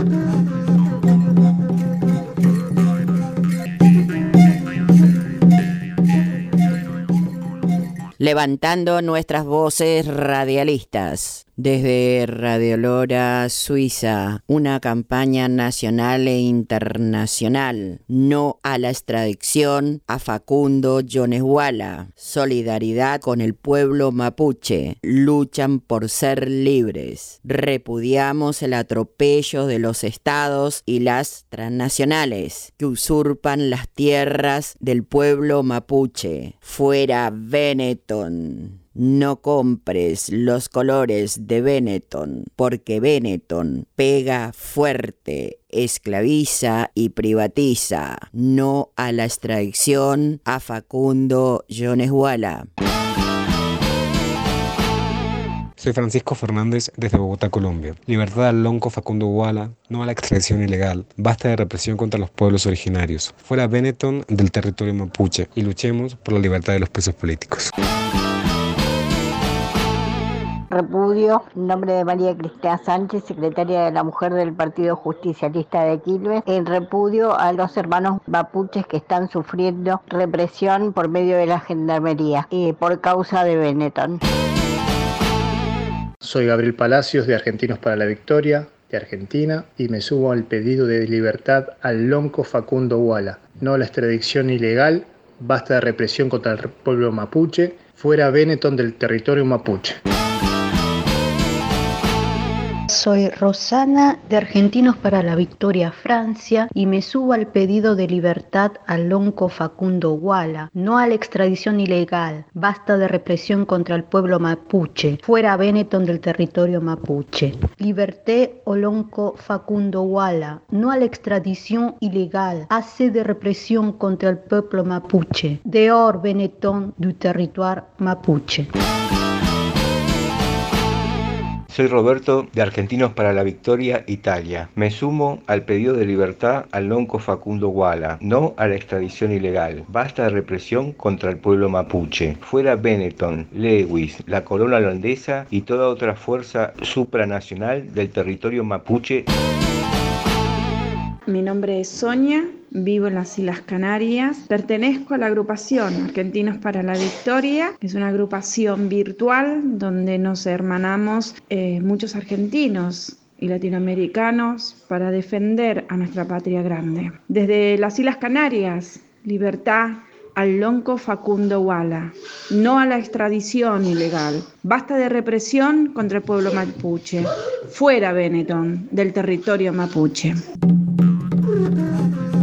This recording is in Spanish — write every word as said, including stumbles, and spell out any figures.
Levantando nuestras voces radialistas. Desde Radio Lora, Suiza, una campaña nacional e internacional. No a la extradición a Facundo Yoneshuala. Solidaridad con el pueblo mapuche. Luchan por ser libres. Repudiamos el atropello de los estados y las transnacionales que usurpan las tierras del pueblo mapuche. Fuera Benetton. No compres los colores de Benetton, porque Benetton pega fuerte, esclaviza y privatiza. No a la extradición a Facundo Yoneshuala. Soy Francisco Fernández desde Bogotá, Colombia. Libertad al lonco Facundo Huala, no a la extradición ilegal. Basta de represión contra los pueblos originarios. Fuera Benetton del territorio mapuche y luchemos por la libertad de los presos políticos. Repudio, en nombre de María Cristina Sánchez, secretaria de la Mujer del Partido Justicialista de Quilmes, en repudio a los hermanos mapuches que están sufriendo represión por medio de la gendarmería y por causa de Benetton. Soy Gabriel Palacios de Argentinos para la Victoria, de Argentina, y me sumo al pedido de libertad al lonco Facundo Huala. No a la extradición ilegal, basta de represión contra el pueblo mapuche, fuera Benetton del territorio mapuche. Soy Rosana de Argentinos para la Victoria, Francia, y me subo al pedido de libertad al lonco Facundo Huala, no a la extradición ilegal, basta de represión contra el pueblo mapuche, fuera Benetton del territorio mapuche. Liberté au lonco Facundo Huala, no a la extradición ilegal, assez de represión contra el pueblo mapuche, dehors Benetton du territoire mapuche. Soy Roberto de Argentinos para la Victoria, Italia. Me sumo al pedido de libertad al lonco Facundo Huala, no a la extradición ilegal. Basta de represión contra el pueblo mapuche. Fuera Benetton, Lewis, la corona holandesa y toda otra fuerza supranacional del territorio mapuche. Mi nombre es Sonia, vivo en las Islas Canarias, pertenezco a la agrupación Argentinos para la Victoria, que es una agrupación virtual donde nos hermanamos eh, muchos argentinos y latinoamericanos para defender a nuestra patria grande. Desde las Islas Canarias, libertad al lonco Facundo Huala, no a la extradición ilegal, basta de represión contra el pueblo mapuche, fuera Benetton del territorio mapuche.